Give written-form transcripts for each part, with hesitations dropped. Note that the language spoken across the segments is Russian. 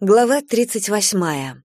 Глава 38.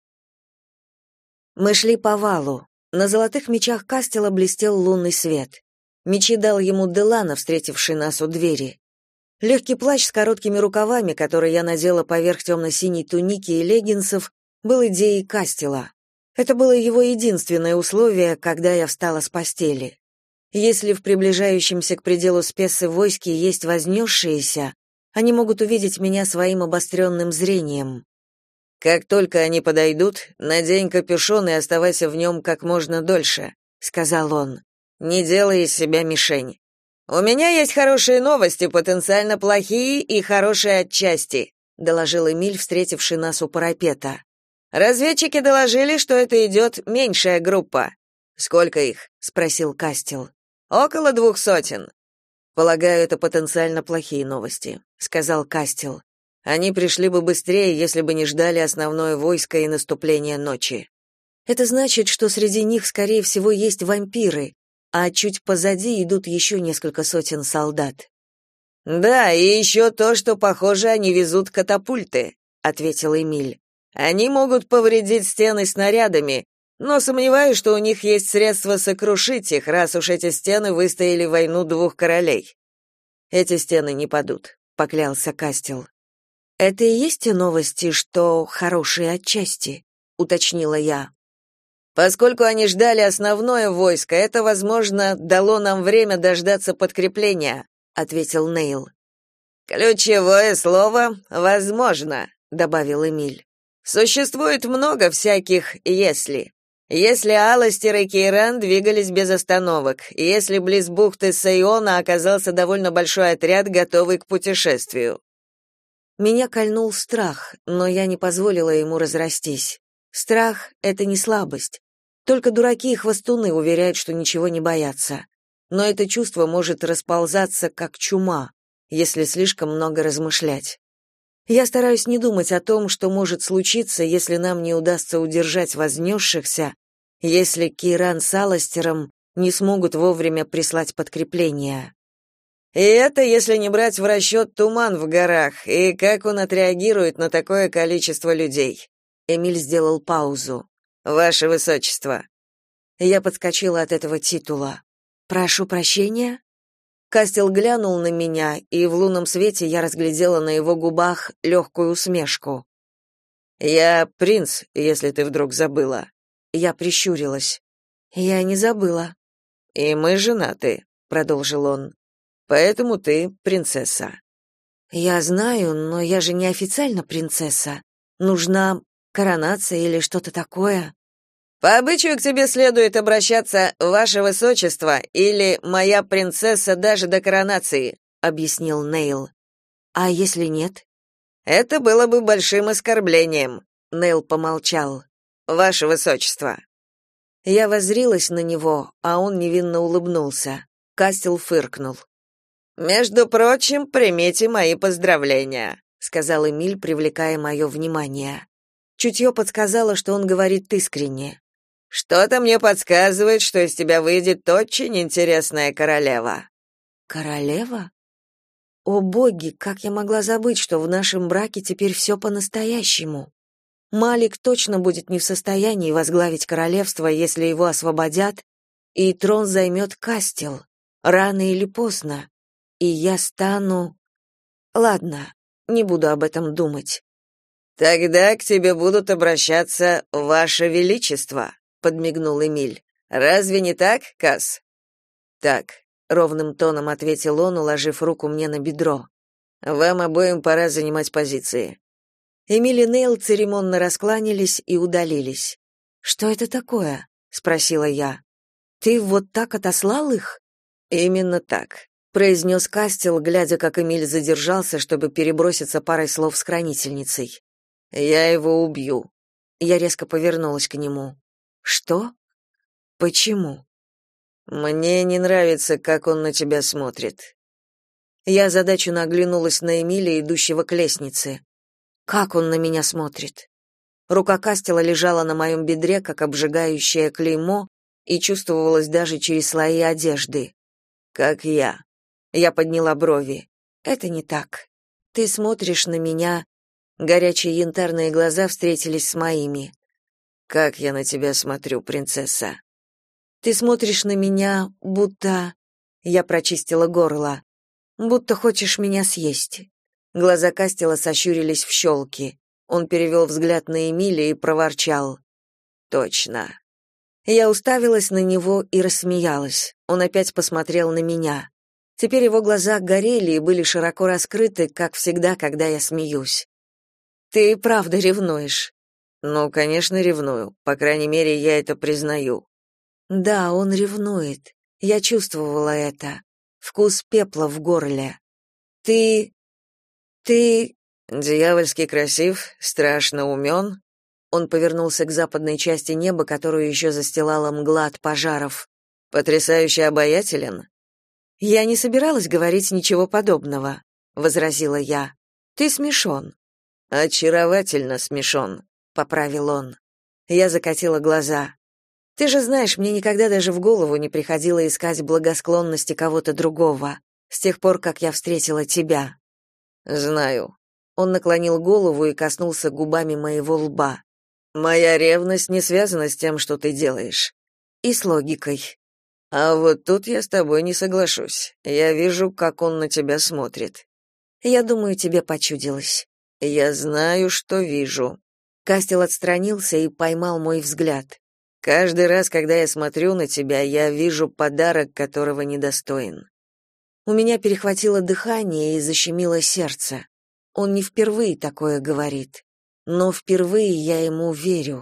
Мы шли по валу. На золотых мечах Кастела блестел лунный свет. Мечи дал ему Делана, встретивший нас у двери. Легкий плащ с короткими рукавами, который я надела поверх темно-синей туники и леггинсов, был идеей Кастела. Это было его единственное условие, когда я встала с постели. Если в приближающемся к пределу Спессы войске есть вознесшиеся, они могут увидеть меня своим обостренным зрением. «Как только они подойдут, надень капюшон и оставайся в нем как можно дольше», — сказал он. «Не делай из себя мишень. У меня есть хорошие новости, потенциально плохие и хорошие отчасти», — доложил Эмиль, встретивший нас у парапета. «Разведчики доложили, что это идет меньшая группа». «Сколько их?» — спросил Кастел. «Около 200. «Полагаю, это потенциально плохие новости», — сказал Кастел. «Они пришли бы быстрее, если бы не ждали основное войско и наступление ночи. Это значит, что среди них, скорее всего, есть вампиры, а чуть позади идут еще несколько сотен солдат». «Да, и еще то, что, похоже, они везут катапульты», — ответил Эмиль. «Они могут повредить стены снарядами, но сомневаюсь, что у них есть средства сокрушить их, раз уж эти стены выстояли войну двух королей». «Эти стены не падут», — поклялся Кастел. «Это и есть те новости, что хорошие отчасти», — уточнила я. «Поскольку они ждали основное войско, это, возможно, дало нам время дождаться подкрепления», — ответил Нейл. «Ключевое слово «возможно», — добавил Эмиль. «Существует много всяких «если». Если Аластер и Кейран двигались без остановок, и если близ бухты Сайона оказался довольно большой отряд, готовый к путешествию». Меня кольнул страх, но я не позволила ему разрастись. Страх — это не слабость. Только дураки и хвостуны уверяют, что ничего не боятся. Но это чувство может расползаться, как чума, если слишком много размышлять. Я стараюсь не думать о том, что может случиться, если нам не удастся удержать вознесшихся, если Кейран с Аластером не смогут вовремя прислать подкрепления. И это если не брать в расчет туман в горах и как он отреагирует на такое количество людей. Эмиль сделал паузу. «Ваше высочество». Я подскочила от этого титула. «Прошу прощения?» Кастел глянул на меня, и в лунном свете я разглядела на его губах легкую усмешку. «Я принц, если ты вдруг забыла». Я прищурилась. «Я не забыла». «И мы женаты», — продолжил он. «Поэтому ты принцесса». «Я знаю, но я же не официально принцесса. Нужна коронация или что-то такое». «По обычаю к тебе следует обращаться «Ваше Высочество» или «Моя принцесса» даже до коронации», — объяснил Нейл. «А если нет?» «Это было бы большим оскорблением», — Нейл помолчал. «Ваше Высочество». Я воззрилась на него, а он невинно улыбнулся. Кастел фыркнул. «Между прочим, примите мои поздравления», — сказал Эмиль, привлекая мое внимание. Чутье подсказало, что он говорит искренне. «Что-то мне подсказывает, что из тебя выйдет очень интересная королева». «Королева? О боги, как я могла забыть, что в нашем браке теперь все по-настоящему. Малик точно будет не в состоянии возглавить королевство, если его освободят, и трон займет Кастел, рано или поздно, и я стану... Ладно, не буду об этом думать». «Тогда к тебе будут обращаться «Ваше Величество», — подмигнул Эмиль. «Разве не так, Кас?» «Так», — ровным тоном ответил он, уложив руку мне на бедро. «Вам обоим пора занимать позиции». Эмиль и Нейл церемонно раскланялись и удалились. «Что это такое?» — спросила я. «Ты вот так отослал их?» «Именно так», — произнес Кастел, глядя, как Эмиль задержался, чтобы переброситься парой слов с хранительницей. «Я его убью». Я резко повернулась к нему. «Что? Почему?» «Мне не нравится, как он на тебя смотрит». Я озадаченно оглянулась на Эмиля, идущего к лестнице. «Как он на меня смотрит?» Рука Кастела лежала на моем бедре, как обжигающее клеймо, и чувствовалась даже через слои одежды. «Как я». Я подняла брови. «Это не так. Ты смотришь на меня Горячие янтарные глаза встретились с моими. «Как я на тебя смотрю, принцесса?» «Ты смотришь на меня, будто...» Я прочистила горло. «Будто хочешь меня съесть». Глаза Кастела сощурились в щелки. Он перевел взгляд на Эмилия и проворчал. «Точно». Я уставилась на него и рассмеялась. Он опять посмотрел на меня. Теперь его глаза горели и были широко раскрыты, как всегда, когда я смеюсь. «Ты правда ревнуешь?» «Ну, конечно, ревную. По крайней мере, я это признаю». «Да, он ревнует. Я чувствовала это. Вкус пепла в горле. Ты... Дьявольски красив, страшно умен». Он повернулся к западной части неба, которую еще застилала мгла от пожаров. «Потрясающе обаятелен». «Я не собиралась говорить ничего подобного», — возразила я. «Ты смешон». «Очаровательно смешон», — поправил он. Я закатила глаза. «Ты же знаешь, мне никогда даже в голову не приходило искать благосклонности кого-то другого, с тех пор, как я встретила тебя». «Знаю». Он наклонил голову и коснулся губами моего лба. «Моя ревность не связана с тем, что ты делаешь». «И с логикой». «А вот тут я с тобой не соглашусь. Я вижу, как он на тебя смотрит». «Я думаю, тебе почудилось». «Я знаю, что вижу». Кастел отстранился и поймал мой взгляд. «Каждый раз, когда я смотрю на тебя, я вижу подарок, которого недостоин». У меня перехватило дыхание и защемило сердце. Он не впервые такое говорит, но впервые я ему верю.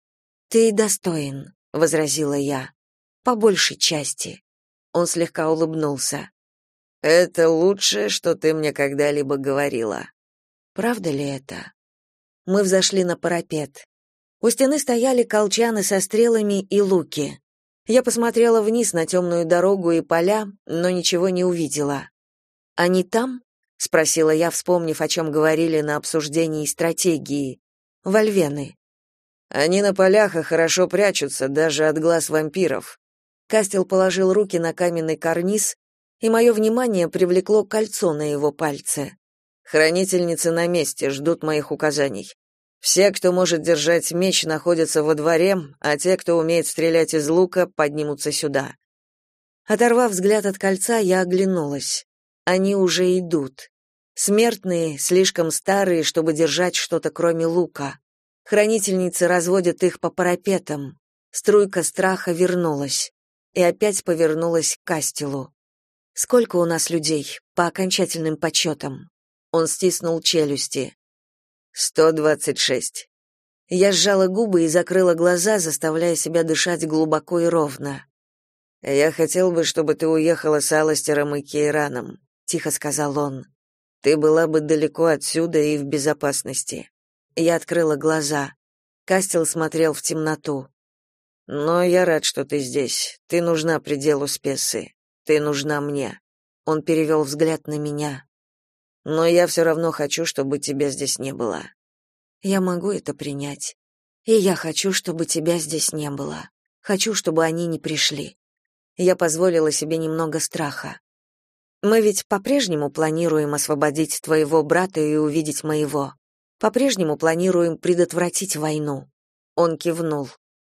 «Ты достоин», — возразила я, — «по большей части». Он слегка улыбнулся. «Это лучшее, что ты мне когда-либо говорила». Правда ли это? Мы взошли на парапет. У стены стояли колчаны со стрелами и луки. Я посмотрела вниз на темную дорогу и поля, но ничего не увидела. «Они там?» — спросила я, вспомнив, о чем говорили на обсуждении стратегии. «Вольвены». «Они на полях и хорошо прячутся, даже от глаз вампиров». Кастел положил руки на каменный карниз, и мое внимание привлекло кольцо на его пальце. «Хранительницы на месте, ждут моих указаний. Все, кто может держать меч, находятся во дворе, а те, кто умеет стрелять из лука, поднимутся сюда». Оторвав взгляд от кольца, я оглянулась. Они уже идут. Смертные, слишком старые, чтобы держать что-то кроме лука. Хранительницы разводят их по парапетам. Струйка страха вернулась. И опять повернулась к Кастелу. «Сколько у нас людей, по окончательным подсчетам?» Он стиснул челюсти. 126. Я сжала губы и закрыла глаза, заставляя себя дышать глубоко и ровно. «Я хотел бы, чтобы ты уехала с Аластером и Кейраном», — тихо сказал он. «Ты была бы далеко отсюда и в безопасности». Я открыла глаза. Кастел смотрел в темноту. «Но я рад, что ты здесь. Ты нужна пределу Спессы. Ты нужна мне». Он перевел взгляд на меня. «Но я все равно хочу, чтобы тебя здесь не было». «Я могу это принять. И я хочу, чтобы тебя здесь не было. Хочу, чтобы они не пришли». Я позволила себе немного страха. «Мы ведь по-прежнему планируем освободить твоего брата и увидеть моего. По-прежнему планируем предотвратить войну». Он кивнул.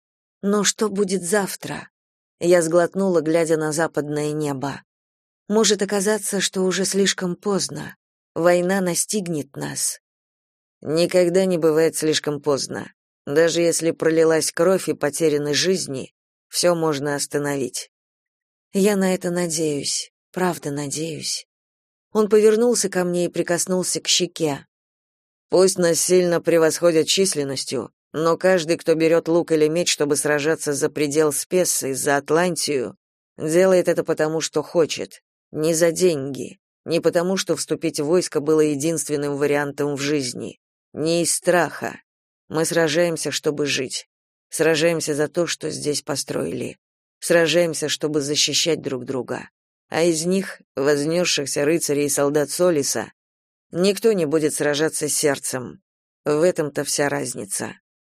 «Но что будет завтра?» Я сглотнула, глядя на западное небо. «Может оказаться, что уже слишком поздно. Война настигнет нас». «Никогда не бывает слишком поздно. Даже если пролилась кровь и потеряны жизни, все можно остановить». «Я на это надеюсь, правда надеюсь». Он повернулся ко мне и прикоснулся к щеке. «Пусть нас сильно превосходят численностью, но каждый, кто берет лук или меч, чтобы сражаться за предел Спессы, за Атлантию, делает это потому, что хочет, не за деньги, не потому, что вступить в войско было единственным вариантом в жизни, не из страха. Мы сражаемся, чтобы жить, сражаемся за то, что здесь построили, сражаемся, чтобы защищать друг друга. А из них, вознесшихся рыцарей и солдат Солиса, никто не будет сражаться сердцем. В этом-то вся разница».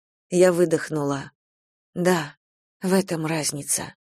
Я выдохнула. «Да, в этом разница».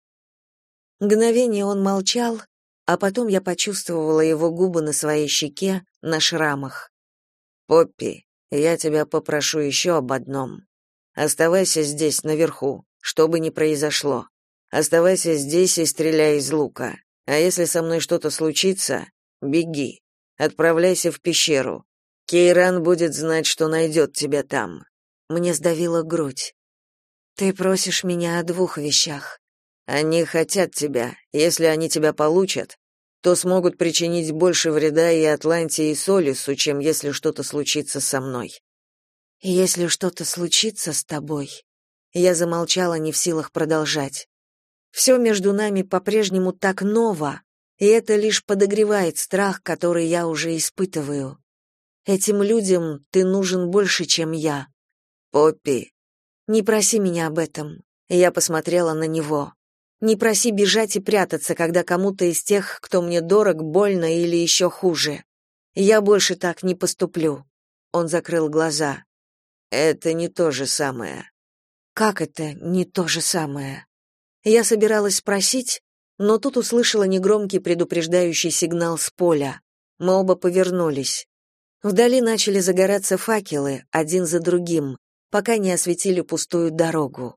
Мгновение он молчал, а потом я почувствовала его губы на своей щеке, на шрамах. «Поппи, Я тебя попрошу еще об одном. Оставайся здесь, наверху, что бы ни произошло. Оставайся здесь и стреляй из лука. А если со мной что-то случится, беги. Отправляйся в пещеру. Кейран будет знать, что найдет тебя там». Мне сдавило грудь. «Ты просишь меня о двух вещах. Они хотят тебя. Если они тебя получат, то смогут причинить больше вреда и Атланте, и Солису, чем если что-то случится со мной». «Если что-то случится с тобой...» Я замолчала, не в силах продолжать. Все между нами по-прежнему так ново, и это лишь подогревает страх, который я уже испытываю. Этим людям ты нужен больше, чем я. Поппи, не проси меня об этом. Я посмотрела на него. Не проси бежать и прятаться, когда кому-то из тех, кто мне дорог, больно или еще хуже. Я больше так не поступлю. Он закрыл глаза. Это не то же самое. Как это не то же самое? Я собиралась спросить, но тут услышала негромкий предупреждающий сигнал с поля. Мы оба повернулись. Вдали начали загораться факелы, один за другим, пока не осветили пустую дорогу.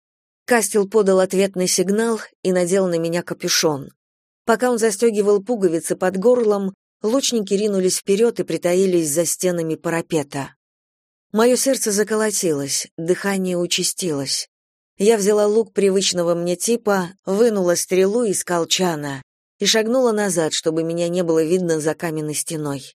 Кастел подал ответный сигнал и надел на меня капюшон. Пока он застегивал пуговицы под горлом, лучники ринулись вперед и притаились за стенами парапета. Мое сердце заколотилось, дыхание участилось. Я взяла лук привычного мне типа, вынула стрелу из колчана и шагнула назад, чтобы меня не было видно за каменной стеной.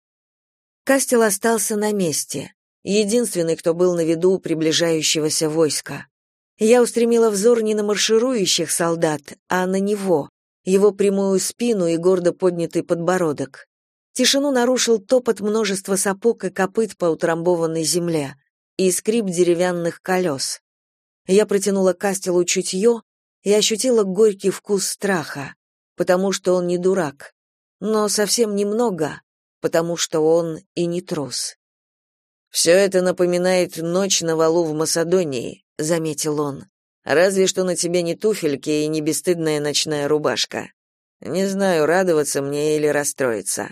Кастел остался на месте, единственный, кто был на виду у приближающегося войска. Я устремила взор не на марширующих солдат, а на него, его прямую спину и гордо поднятый подбородок. Тишину нарушил топот множества сапог и копыт по утрамбованной земле и скрип деревянных колес. Я протянула Кастелу чутье и ощутила горький вкус страха, потому что он не дурак, но совсем немного, потому что он и не трус. «Все это напоминает ночь на валу в Масадонии», — заметил он. «Разве что на тебе не туфельки и не бесстыдная ночная рубашка. Не знаю, радоваться мне или расстроиться».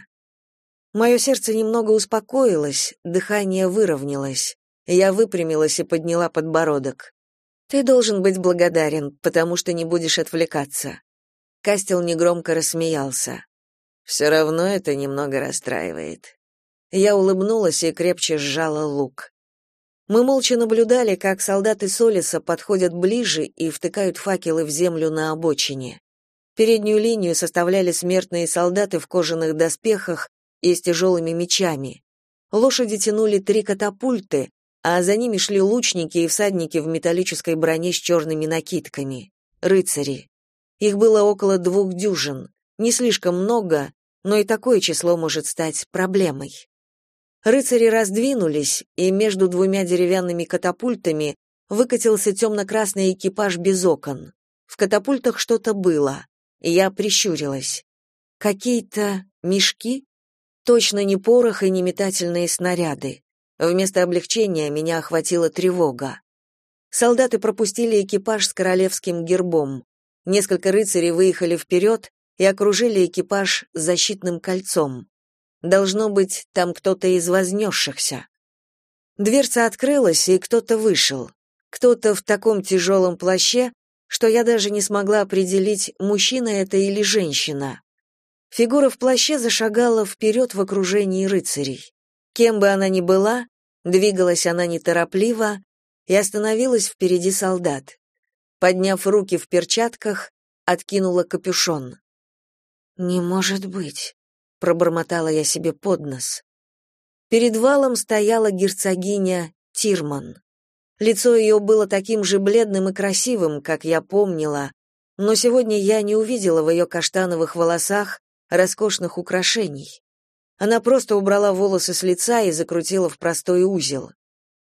Мое сердце немного успокоилось, дыхание выровнялось. Я выпрямилась и подняла подбородок. «Ты должен быть благодарен, потому что не будешь отвлекаться». Кастел негромко рассмеялся. «Все равно это немного расстраивает». Я улыбнулась и крепче сжала лук. Мы молча наблюдали, как солдаты Солиса подходят ближе и втыкают факелы в землю на обочине. Переднюю линию составляли смертные солдаты в кожаных доспехах и с тяжелыми мечами. Лошади тянули 3 катапульты, а за ними шли лучники и всадники в металлической броне с черными накидками. Рыцари. Их было около 2 дюжин. Не слишком много, но и такое число может стать проблемой. Рыцари раздвинулись, и между 2 деревянными катапультами выкатился темно-красный экипаж без окон. В катапультах что-то было, и я прищурилась. Какие-то мешки? Точно не порох и не метательные снаряды. Вместо облегчения меня охватила тревога. Солдаты пропустили экипаж с королевским гербом. Несколько рыцарей выехали вперед и окружили экипаж защитным кольцом. Должно быть, там кто-то из вознесшихся. Дверца открылась, и кто-то вышел. Кто-то в таком тяжелом плаще, что я даже не смогла определить, мужчина это или женщина. Фигура в плаще зашагала вперед в окружении рыцарей. Кем бы она ни была, двигалась она неторопливо и остановилась впереди солдат. Подняв руки в перчатках, откинула капюшон. «Не может быть», — пробормотала я себе под нос. Перед валом стояла герцогиня Тирман. Лицо ее было таким же бледным и красивым, как я помнила, но сегодня я не увидела в ее каштановых волосах роскошных украшений. Она просто убрала волосы с лица и закрутила в простой узел.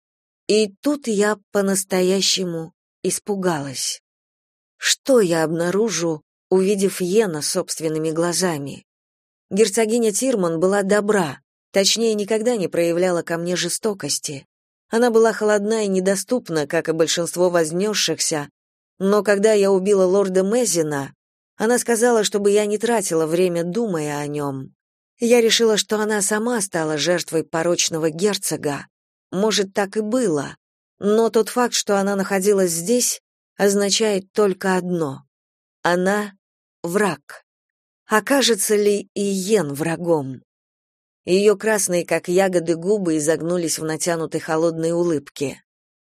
И тут я по-настоящему испугалась. Что я обнаружу, увидев Йена собственными глазами? Герцогиня Тирман была добра, точнее, никогда не проявляла ко мне жестокости. Она была холодна и недоступна, как и большинство вознесшихся, но когда я убила лорда Мезина, она сказала, чтобы я не тратила время, думая о нем. Я решила, что она сама стала жертвой порочного герцога, может, так и было, но тот факт, что она находилась здесь, означает только одно — она — враг. Окажется ли Иен врагом? Ее красные, как ягоды, губы изогнулись в натянутой холодной улыбке.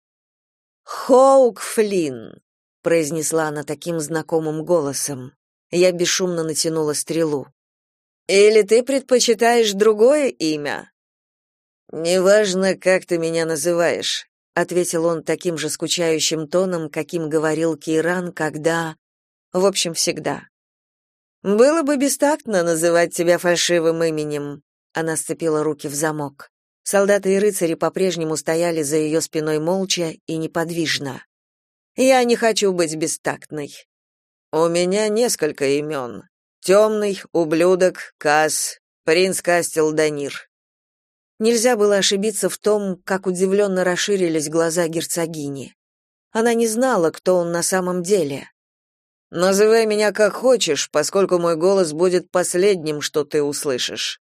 «Хоук Флинн!» — произнесла она таким знакомым голосом. Я бесшумно натянула стрелу. «Или ты предпочитаешь другое имя?» «Неважно, как ты меня называешь», — ответил он таким же скучающим тоном, каким говорил Кейран, когда... В общем, всегда. «Было бы бестактно называть тебя фальшивым именем», — она сцепила руки в замок. Солдаты и рыцари по-прежнему стояли за ее спиной молча и неподвижно. «Я не хочу быть бестактной. У меня несколько имен. Темный, ублюдок, Кас, принц Кастелданир». Нельзя было ошибиться в том, как удивленно расширились глаза герцогини. Она не знала, кто он на самом деле. «Называй меня как хочешь, поскольку мой голос будет последним, что ты услышишь».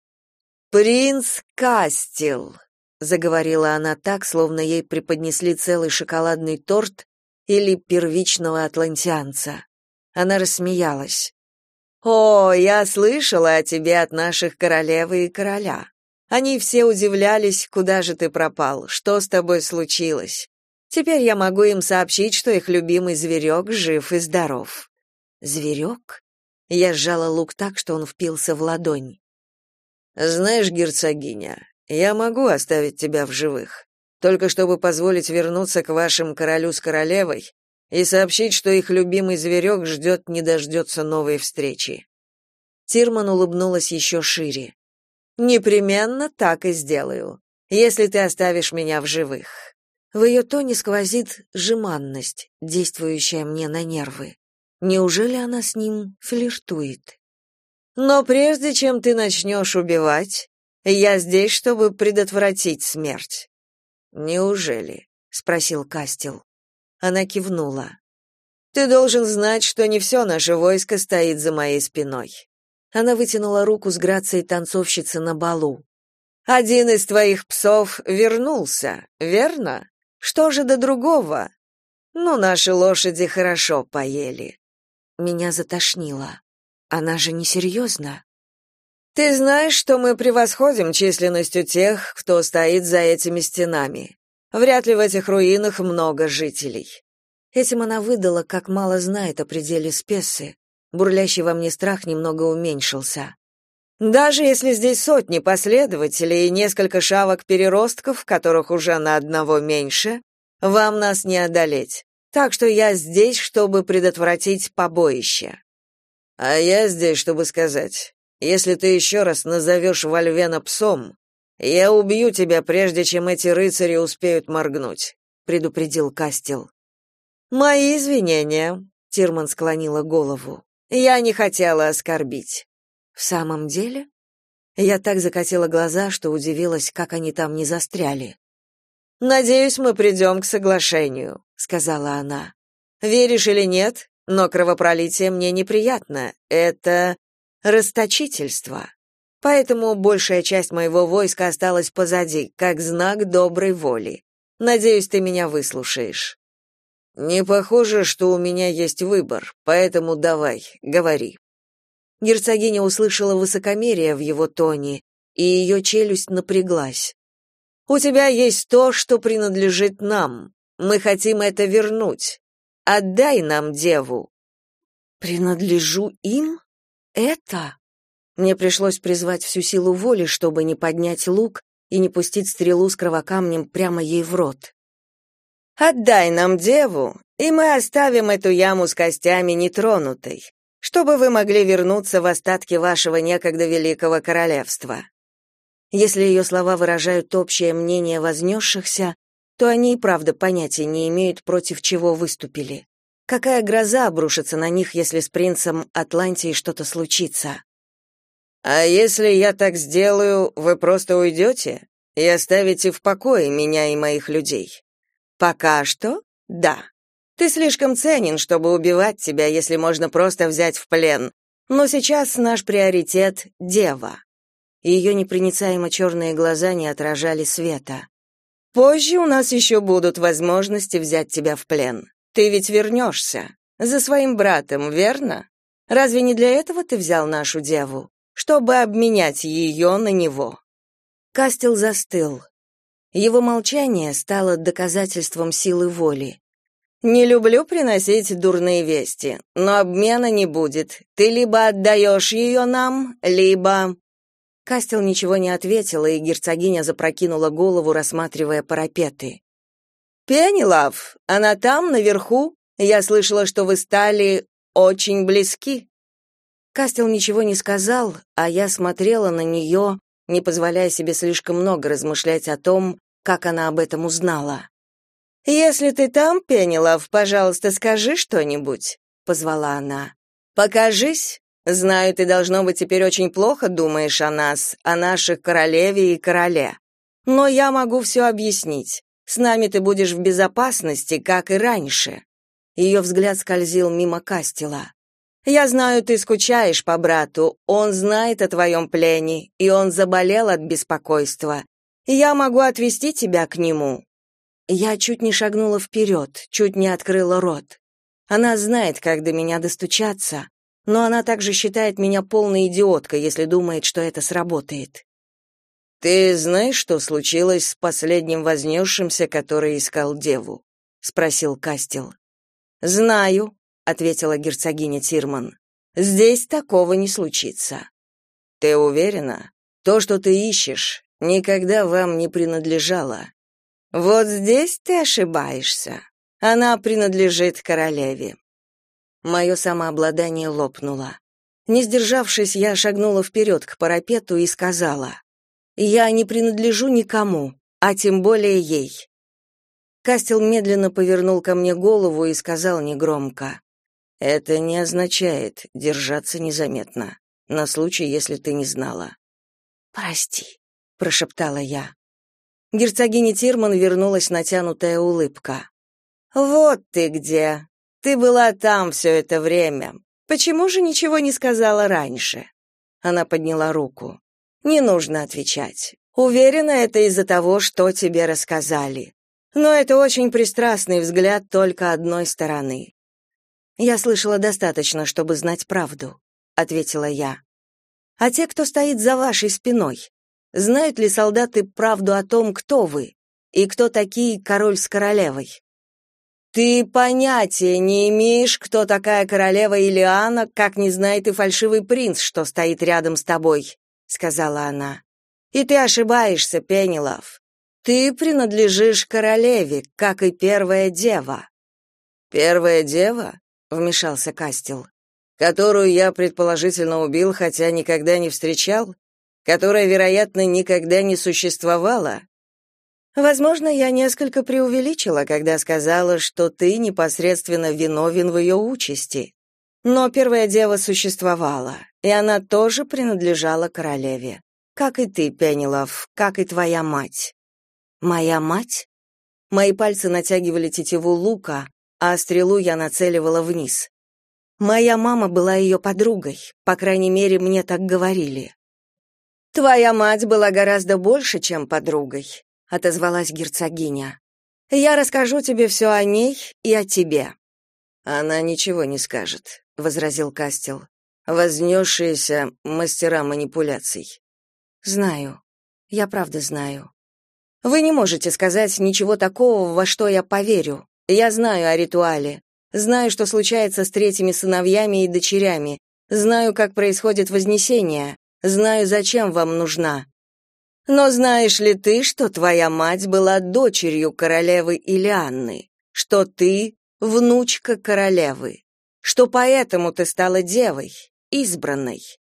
«Принц Кастел», — заговорила она так, словно ей преподнесли целый шоколадный торт или первичного атлантианца. Она рассмеялась. «О, я слышала о тебе от наших королевы и короля. Они все удивлялись, куда же ты пропал, что с тобой случилось. Теперь я могу им сообщить, что их любимый зверек жив и здоров». «Зверек?» Я сжала лук так, что он впился в ладонь. «Знаешь, герцогиня, я могу оставить тебя в живых, только чтобы позволить вернуться к вашим королю с королевой и сообщить, что их любимый зверек ждет не дождется новой встречи». Тирман улыбнулась еще шире. «Непременно так и сделаю, если ты оставишь меня в живых». В ее тоне сквозит жеманность, действующая мне на нервы. Неужели она с ним флиртует? «Но прежде чем ты начнешь убивать, я здесь, чтобы предотвратить смерть». «Неужели?» — спросил Кастел. Она кивнула. «Ты должен знать, что не все наше войско стоит за моей спиной». Она вытянула руку с грацией танцовщицы на балу. «Один из твоих псов вернулся, верно? Что же до другого? Ну, наши лошади хорошо поели». Меня затошнило. Она же несерьезно. «Ты знаешь, что мы превосходим численностью тех, кто стоит за этими стенами. Вряд ли в этих руинах много жителей». Этим она выдала, как мало знает о пределе Спессы. Бурлящий во мне страх немного уменьшился. «Даже если здесь сотни последователей и несколько шавок-переростков, которых уже на одного меньше, вам нас не одолеть. Так что я здесь, чтобы предотвратить побоище». «А я здесь, чтобы сказать, если ты еще раз назовешь Вольвена псом, я убью тебя, прежде чем эти рыцари успеют моргнуть», — предупредил Кастел. «Мои извинения», — Тирман склонила голову. «Я не хотела оскорбить». «В самом деле?» Я так закатила глаза, что удивилась, как они там не застряли. «Надеюсь, мы придем к соглашению», — сказала она. «Веришь или нет, но кровопролитие мне неприятно. Это расточительство. Поэтому большая часть моего войска осталась позади, как знак доброй воли. Надеюсь, ты меня выслушаешь». «Не похоже, что у меня есть выбор, поэтому давай, говори». Герцогиня услышала высокомерие в его тоне, и ее челюсть напряглась. «У тебя есть то, что принадлежит нам. Мы хотим это вернуть. Отдай нам деву». «Принадлежу им? Это?» Мне пришлось призвать всю силу воли, чтобы не поднять лук и не пустить стрелу с кровокамнем прямо ей в рот. «Отдай нам деву, и мы оставим эту яму с костями нетронутой, чтобы вы могли вернуться в остатки вашего некогда великого королевства». Если ее слова выражают общее мнение вознесшихся, то они и правда понятия не имеют, против чего выступили. Какая гроза обрушится на них, если с принцем Атлантии что-то случится? «А если я так сделаю, вы просто уйдете и оставите в покое меня и моих людей?» «Пока что? Да. Ты слишком ценен, чтобы убивать тебя, если можно просто взять в плен. Но сейчас наш приоритет — дева». Ее непроницаемо черные глаза не отражали света. Позже у нас еще будут возможности взять тебя в плен. Ты ведь вернешься. За своим братом, верно? Разве не для этого ты взял нашу деву? Чтобы обменять ее на него?» Кастел застыл. Его молчание стало доказательством силы воли. «Не люблю приносить дурные вести, но обмена не будет. Ты либо отдаешь ее нам, либо...» Кастел ничего не ответила, и герцогиня запрокинула голову, рассматривая парапеты. «Пенелав, она там, наверху? Я слышала, что вы стали очень близки». Кастел ничего не сказал, а я смотрела на нее, не позволяя себе слишком много размышлять о том, как она об этом узнала. «Если ты там, Пенелав, пожалуйста, скажи что-нибудь», — позвала она. «Покажись. Знаю, ты, должно быть, теперь очень плохо думаешь о нас, о наших королеве и короле. Но я могу все объяснить. С нами ты будешь в безопасности, как и раньше». Ее взгляд скользил мимо Кастела. «Я знаю, ты скучаешь по брату, он знает о твоем плене, и он заболел от беспокойства. Я могу отвезти тебя к нему». Я чуть не шагнула вперед, чуть не открыла рот. Она знает, как до меня достучаться, но она также считает меня полной идиоткой, если думает, что это сработает. «Ты знаешь, что случилось с последним вознесшимся, который искал деву?» — спросил Кастел. «Знаю», — ответила герцогиня Тирман. «Здесь такого не случится». «Ты уверена? То, что ты ищешь, никогда вам не принадлежало». «Вот здесь ты ошибаешься. Она принадлежит королеве». Мое самообладание лопнуло. Не сдержавшись, я шагнула вперед к парапету и сказала: «Я не принадлежу никому, а тем более ей». Кастел медленно повернул ко мне голову и сказал негромко: «Это не означает держаться незаметно, на случай, если ты не знала». «Прости», — прошептала я. Герцогине Тирман вернулась натянутая улыбка. «Вот ты где! Ты была там все это время. Почему же ничего не сказала раньше?» Она подняла руку. «Не нужно отвечать. Уверена, это из-за того, что тебе рассказали. Но это очень пристрастный взгляд только одной стороны». «Я слышала достаточно, чтобы знать правду», — ответила я. «А те, кто стоит за вашей спиной, знают ли солдаты правду о том, кто вы и кто такие король с королевой?» «Ты понятия не имеешь, кто такая королева Илиана, как не знает и фальшивый принц, что стоит рядом с тобой», — сказала она. «И ты ошибаешься, Пенелав. Ты принадлежишь королеве, как и первая дева». «Первая дева?» — вмешался Кастел. «Которую я предположительно убил, хотя никогда не встречал? Которая, вероятно, никогда не существовала?» «Возможно, я несколько преувеличила, когда сказала, что ты непосредственно виновен в ее участи. Но первая дева существовала, и она тоже принадлежала королеве. Как и ты, Пенелав, как и твоя мать». «Моя мать?» Мои пальцы натягивали тетиву лука, а стрелу я нацеливала вниз. Моя мама была ее подругой, по крайней мере, мне так говорили. «Твоя мать была гораздо больше, чем подругой», — отозвалась герцогиня. «Я расскажу тебе все о ней и о тебе». «Она ничего не скажет», — возразил Кастел. «Вознесшиеся мастера манипуляций». «Знаю. Я правда знаю. Вы не можете сказать ничего такого, во что я поверю. Я знаю о ритуале. Знаю, что случается с третьими сыновьями и дочерями. Знаю, как происходит вознесение. Знаю, зачем вам нужна. Но знаешь ли ты, что твоя мать была дочерью королевы Илианны? Что ты внучка королевы? Что поэтому ты стала девой, избранной?»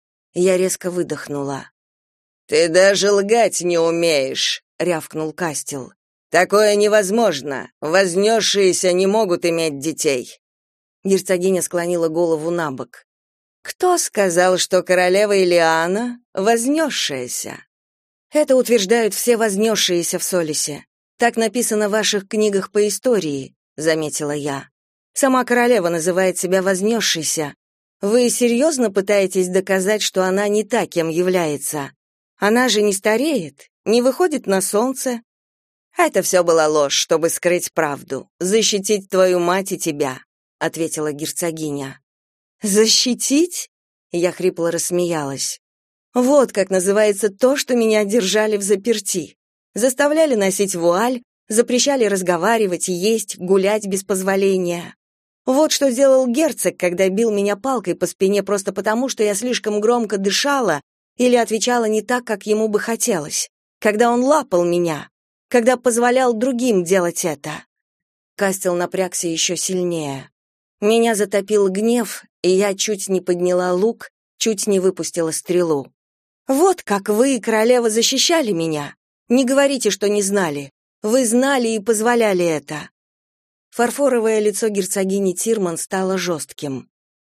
Я резко выдохнула. «Ты даже лгать не умеешь», — рявкнул Кастел. «Такое невозможно. Вознесшиеся не могут иметь детей». Герцогиня склонила голову набок. «Кто сказал, что королева Илиана вознесшаяся?» «Это утверждают все вознесшиеся в Солисе. Так написано в ваших книгах по истории», — заметила я. «Сама королева называет себя вознесшейся. Вы серьезно пытаетесь доказать, что она не та, кем является? Она же не стареет, не выходит на солнце». «Это все была ложь, чтобы скрыть правду, защитить твою мать и тебя», — ответила герцогиня. «Защитить?» — я хрипло рассмеялась. «Вот как называется то, что меня держали взаперти. Заставляли носить вуаль, запрещали разговаривать, есть, гулять без позволения. Вот что сделал герцог, когда бил меня палкой по спине просто потому, что я слишком громко дышала или отвечала не так, как ему бы хотелось. Когда он лапал меня, когда позволял другим делать это». Кастел напрягся еще сильнее. Меня затопил гнев, и я чуть не подняла лук, чуть не выпустила стрелу. «Вот как вы, королева, защищали меня. Не говорите, что не знали. Вы знали и позволяли это». Фарфоровое лицо герцогини Тирман стало жестким.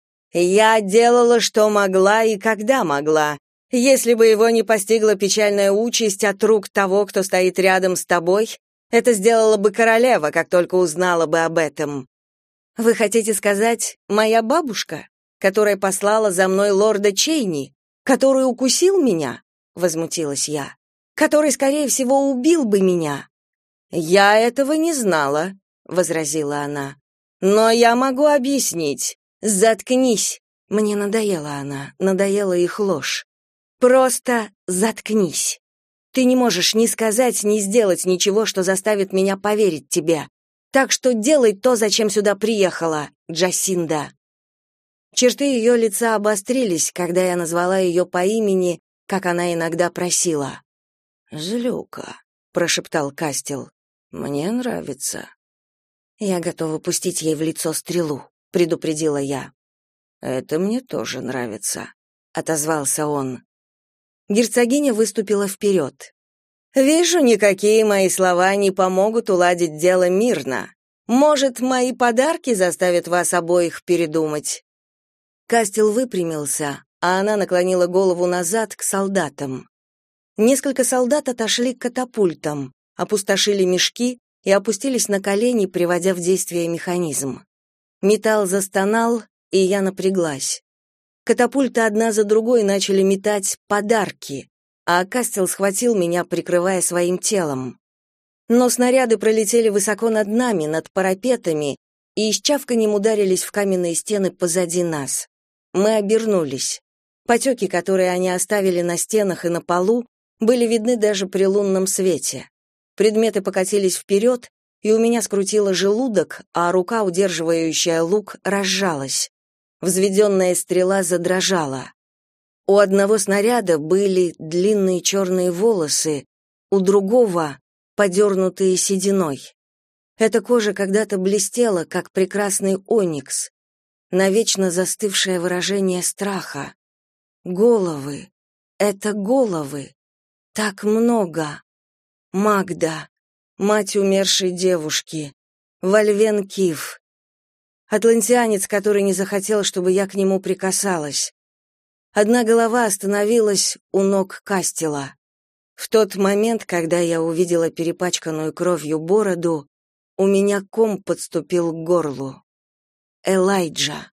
«Я делала, что могла и когда могла. Если бы его не постигла печальная участь от рук того, кто стоит рядом с тобой, это сделала бы королева, как только узнала бы об этом». «Вы хотите сказать, моя бабушка, которая послала за мной лорда Чейни, который укусил меня?» — возмутилась я. «Который, скорее всего, убил бы меня». «Я этого не знала», — возразила она. «Но я могу объяснить. Заткнись». Мне надоела она, надоела их ложь. «Просто заткнись. Ты не можешь ни сказать, ни сделать ничего, что заставит меня поверить тебе. Так что делай то, зачем сюда приехала, Джасинда». Черты ее лица обострились, когда я назвала ее по имени, как она иногда просила. «Злюка», — прошептал Кастел. «Мне нравится». «Я готова пустить ей в лицо стрелу», — предупредила я. «Это мне тоже нравится», — отозвался он. Герцогиня выступила вперед. «Вижу, никакие мои слова не помогут уладить дело мирно. Может, мои подарки заставят вас обоих передумать?» Кастел выпрямился, а она наклонила голову назад к солдатам. Несколько солдат отошли к катапультам, опустошили мешки и опустились на колени, приводя в действие механизм. Металл застонал, и я напряглась. Катапульты одна за другой начали метать подарки, а Кастел схватил меня, прикрывая своим телом. Но снаряды пролетели высоко над нами, над парапетами, и с чавканьем ударились в каменные стены позади нас. Мы обернулись. Потеки, которые они оставили на стенах и на полу, были видны даже при лунном свете. Предметы покатились вперед, и у меня скрутило желудок, а рука, удерживающая лук, разжалась. Взведенная стрела задрожала. У одного снаряда были длинные черные волосы, у другого — подернутые сединой. Эта кожа когда-то блестела, как прекрасный оникс, навечно застывшее выражение страха. Головы. Это головы. Так много. Магда, мать умершей девушки. Вальвен Киф. Атлантианец, который не захотел, чтобы я к нему прикасалась. Одна голова остановилась у ног Кастела. В тот момент, когда я увидела перепачканную кровью бороду, у меня ком подступил к горлу. Элайджа.